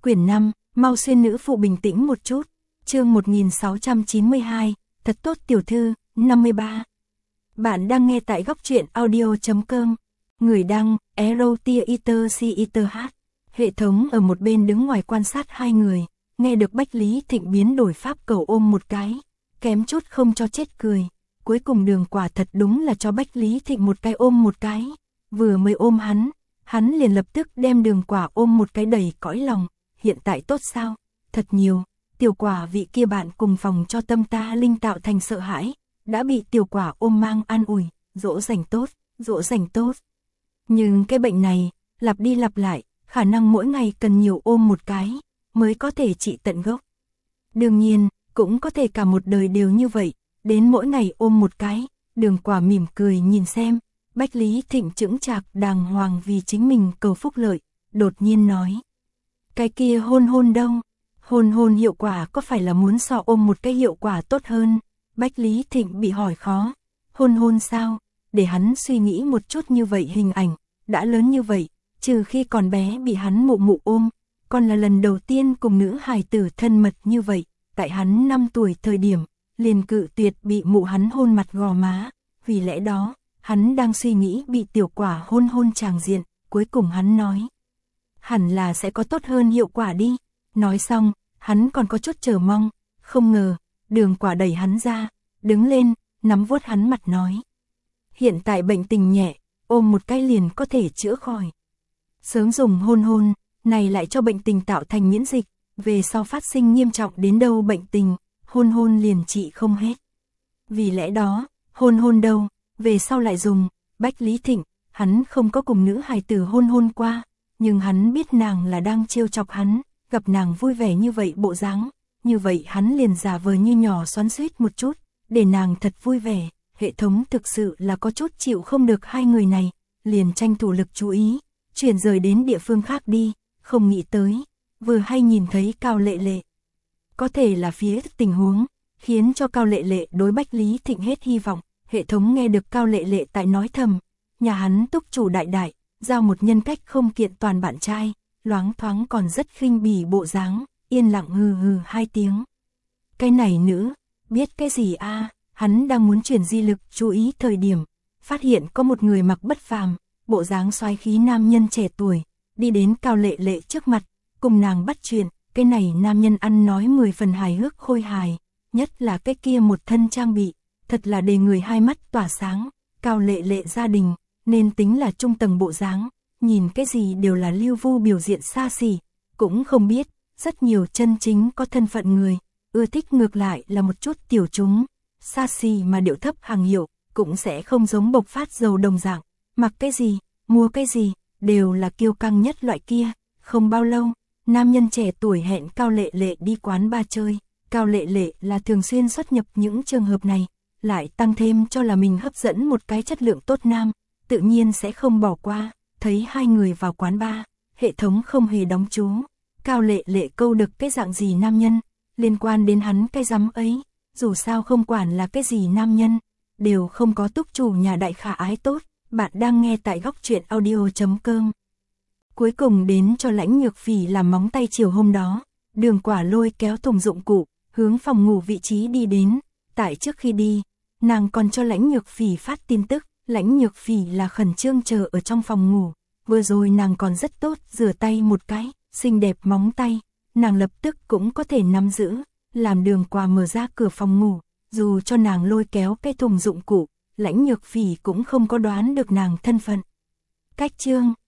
Quyển 5, mau xuyên nữ phụ bình tĩnh một chút. Chương 1692, thật tốt tiểu thư, 53. Bạn đang nghe tại góc truyện audio.com. Người đăng, Erotiaiter. Hệ thống ở một bên đứng ngoài quan sát hai người, nghe được Bách Lý Thịnh biến đổi pháp cầu ôm một cái, kém chút không cho chết cười. Cuối cùng Đường Quả thật đúng là cho Bách Lý Thịnh một cái ôm một cái. Vừa mới ôm hắn liền lập tức đem Đường Quả ôm một cái đầy cõi lòng. Hiện tại tốt sao? Thật nhiều. Tiểu Quả vị kia bạn cùng phòng cho tâm ta linh tạo thành sợ hãi, đã bị Tiểu Quả ôm mang an ủi, dỗ dành tốt. Nhưng cái bệnh này, lặp đi lặp lại, khả năng mỗi ngày cần nhiều ôm một cái, mới có thể trị tận gốc. Đương nhiên, cũng có thể cả một đời đều như vậy, đến mỗi ngày ôm một cái. Đường Quả mỉm cười nhìn xem, Bách Lý Thịnh chững chạc đàng hoàng vì chính mình cầu phúc lợi, đột nhiên nói. Cái kia hôn đâu? Hôn hiệu quả có phải là muốn so ôm một cái hiệu quả tốt hơn? Bách Lý Thịnh bị hỏi khó. Hôn sao? Để hắn suy nghĩ một chút, như vậy hình ảnh, đã lớn như vậy, trừ khi còn bé bị hắn mụ ôm, còn là lần đầu tiên cùng nữ hài tử thân mật như vậy. Tại hắn 5 tuổi thời điểm, liền cự tuyệt bị mụ hắn hôn mặt gò má, vì lẽ đó, hắn đang suy nghĩ bị Tiểu Quả hôn tràng diện, cuối cùng hắn nói. Hẳn là sẽ có tốt hơn hiệu quả đi. Nói xong, hắn còn có chút chờ mong, không ngờ, Đường Quả đẩy hắn ra, đứng lên, nắm vuốt hắn mặt nói. Hiện tại bệnh tình nhẹ, ôm một cái liền có thể chữa khỏi. Sớm dùng hôn, này lại cho bệnh tình tạo thành miễn dịch, về sau phát sinh nghiêm trọng đến đâu bệnh tình, hôn liền trị không hết. Vì lẽ đó, hôn đâu, về sau lại dùng. Bách Lý Thịnh, hắn không có cùng nữ hài tử hôn qua, nhưng hắn biết nàng là đang trêu chọc hắn, gặp nàng vui vẻ như vậy bộ dáng, như vậy hắn liền giả vờ như nhỏ xoắn xuýt một chút, để nàng thật vui vẻ. Hệ thống thực sự là có chút chịu không được hai người này, liền tranh thủ lực chú ý, chuyển rời đến địa phương khác đi, không nghĩ tới, vừa hay nhìn thấy Cao Lệ Lệ. Có thể là phía tình huống, khiến cho Cao Lệ Lệ đối Bách Lý Thịnh hết hy vọng. Hệ thống nghe được Cao Lệ Lệ tại nói thầm, nhà hắn túc chủ đại, giao một nhân cách không kiện toàn bạn trai, loáng thoáng còn rất khinh bỉ bộ dáng, yên lặng hừ 2 tiếng. Cái này nữ, biết cái gì a? Hắn đang muốn chuyển di lực chú ý thời điểm, phát hiện có một người mặc bất phàm, bộ dáng xoái khí nam nhân trẻ tuổi, đi đến Cao Lệ Lệ trước mặt, cùng nàng bắt chuyện. Cái này nam nhân ăn nói 10 phần hài hước khôi hài, nhất là cái kia một thân trang bị, thật là để người hai mắt tỏa sáng. Cao Lệ Lệ gia đình, nên tính là trung tầng bộ dáng, nhìn cái gì đều là lưu vu biểu diện xa xỉ, cũng không biết, rất nhiều chân chính có thân phận người, ưa thích ngược lại là một chút tiểu chúng, xa xỉ mà điệu thấp hàng hiệu, cũng sẽ không giống bộc phát giàu đồng dạng, mặc cái gì, mua cái gì, đều là kiêu căng nhất loại kia. Không bao lâu, nam nhân trẻ tuổi hẹn Cao Lệ Lệ đi quán bar chơi. Cao Lệ Lệ là thường xuyên xuất nhập những trường hợp này, lại tăng thêm cho là mình hấp dẫn một cái chất lượng tốt nam, tự nhiên sẽ không bỏ qua. Thấy hai người vào quán bar, hệ thống không hề đóng chú. Cao Lệ Lệ câu được cái dạng gì nam nhân, liên quan đến hắn cái rắm ấy, dù sao không quản là cái gì nam nhân, đều không có túc chủ nhà đại khả ái tốt. Bạn đang nghe tại góc truyện audio.com. Cuối cùng đến cho Lãnh Nhược Phỉ làm móng tay chiều hôm đó, Đường Quả lôi kéo thùng dụng cụ, hướng phòng ngủ vị trí đi đến. Tại trước khi đi, nàng còn cho Lãnh Nhược Phỉ phát tin tức. Lãnh Nhược Phỉ là khẩn trương chờ ở trong phòng ngủ, vừa rồi nàng còn rất tốt, rửa tay một cái, xinh đẹp móng tay, nàng lập tức cũng có thể nắm giữ, làm Đường Quả mở ra cửa phòng ngủ, dù cho nàng lôi kéo cái thùng dụng cụ, Lãnh Nhược Phỉ cũng không có đoán được nàng thân phận. Cách chương